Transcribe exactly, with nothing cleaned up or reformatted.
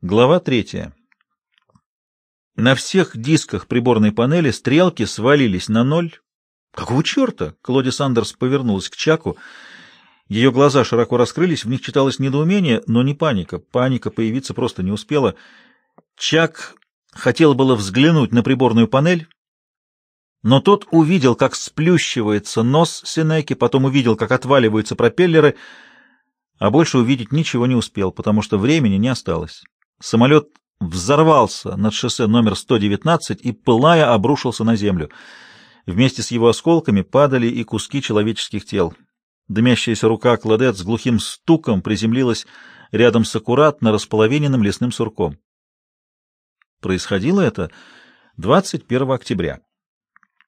Глава третья. На всех дисках приборной панели стрелки свалились на ноль. Какого черта? Клоди Сандерс повернулась к Чаку. Ее глаза широко раскрылись, в них читалось недоумение, но не паника. Паника появиться просто не успела. Чак хотел было взглянуть на приборную панель, но тот увидел, как сплющивается нос Сенеки, потом увидел, как отваливаются пропеллеры, а больше увидеть ничего не успел, потому что времени не осталось. Самолет взорвался над шоссе номер сто девятнадцать и, пылая, обрушился на землю. Вместе с его осколками падали и куски человеческих тел. Дымящаяся рука Клодет с глухим стуком приземлилась рядом с аккуратно располовиненным лесным сурком. Происходило это двадцать первого октября.